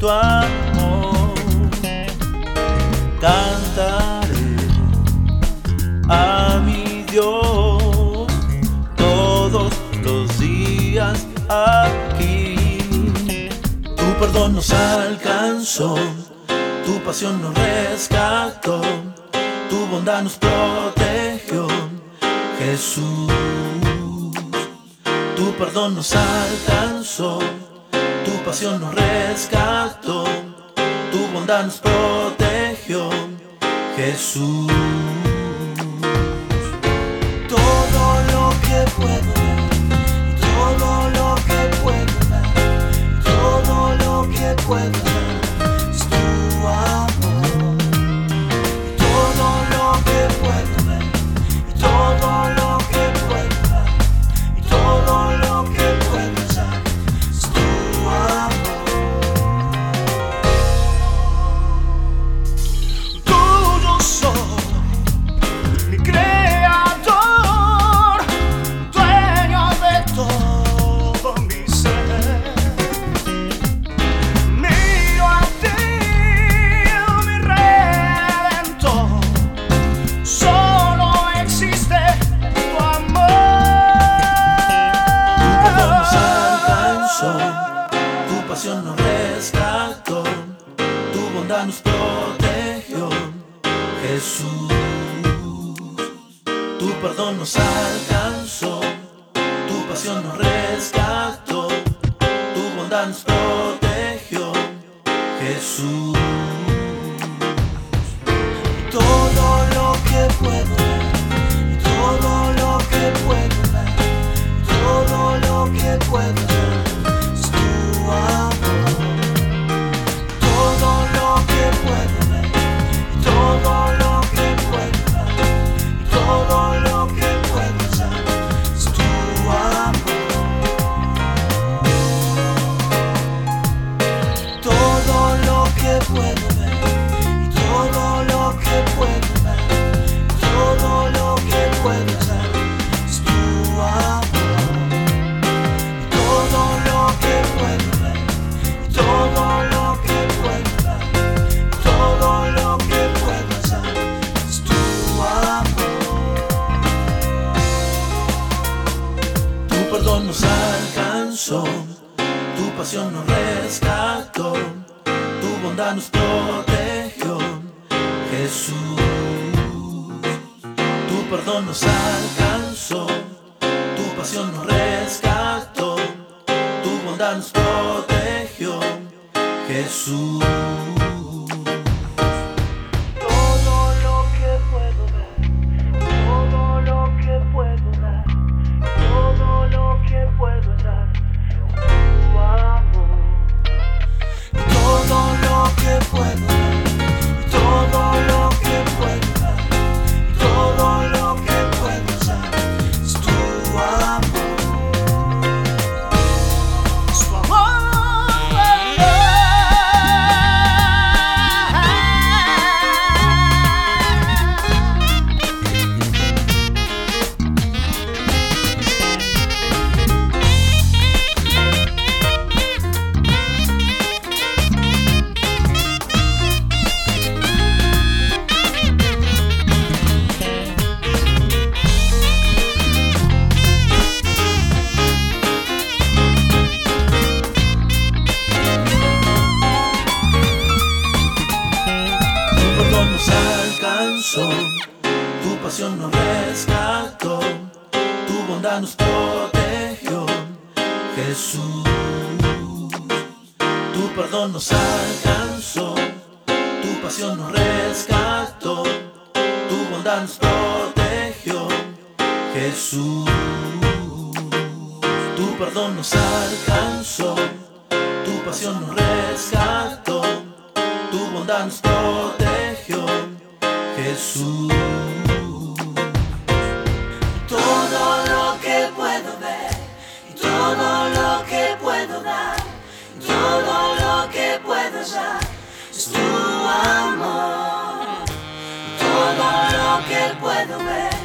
tu amor. Cantaré a mi Dios todos los días aquí. Tu perdón nos alcanzó, tu pasión nos rescató, tu bondad nos protegió, Jesús. Tu perdón nos alcanzó, tu pasión nos rescató, tu bondad nos protegió, Jesús. Todo lo que puedo ver, todo lo que puedo dar, todo lo que puedo dar es tu amor. Todo lo que puedo ver, todo lo que puedo dar, todo lo que puedo dar es tu amor. Tuyo soy, mi creador, dueño de todo mi ser. Miro a ti, mi redentor, solo existe tu amor. Tu perdón nos alcanzó, tu pasión nos rescató, tu bondad nos protegió, Jesús. Tu perdón nos alcanzó, tu pasión nos rescató, tu bondad nos protegió, Jesús. Todo lo que puedo ver, todo lo que puedo ver, todo lo que puedo ver es tu amor. Todo lo que puedo ver, todo lo que puedo ver, todo lo que puedo ver es tu amor. Todo lo que puedo ver, todo lo que puedo ver, todo lo que puedo ver es tu amor. Todo lo que puedo ver, todo lo que puedo ver, todo lo que puedo ver es tu amor. Tu perdón nos alcanzó, tu pasión nos rescató, tu bondad nos protegió, Jesús. Tu perdón nos alcanzó, tu pasión nos rescató, tu bondad nos protegió, Jesús. Todo lo que puedo ver, todo lo que puedo dar, todo lo que puedo dar, tu amor. Todo lo que puedo ver, todo lo que puedo dar, todo lo que puedo dar es tu amor. Su amor. Tu perdón nos alcanzó, tu pasión nos rescató, tu bondad nos protegió, Jesús. Tu perdón nos alcanzó, tu pasión nos rescató, tu bondad nos protegió, Jesús. Tu perdón nos alcanzó, tu pasión nos rescató, tu bondad nos protegió, Jesús. Todo lo que puedo ver, y todo lo que puedo dar, y todo lo que puedo dar es tu amor. Todo lo que puedo ver,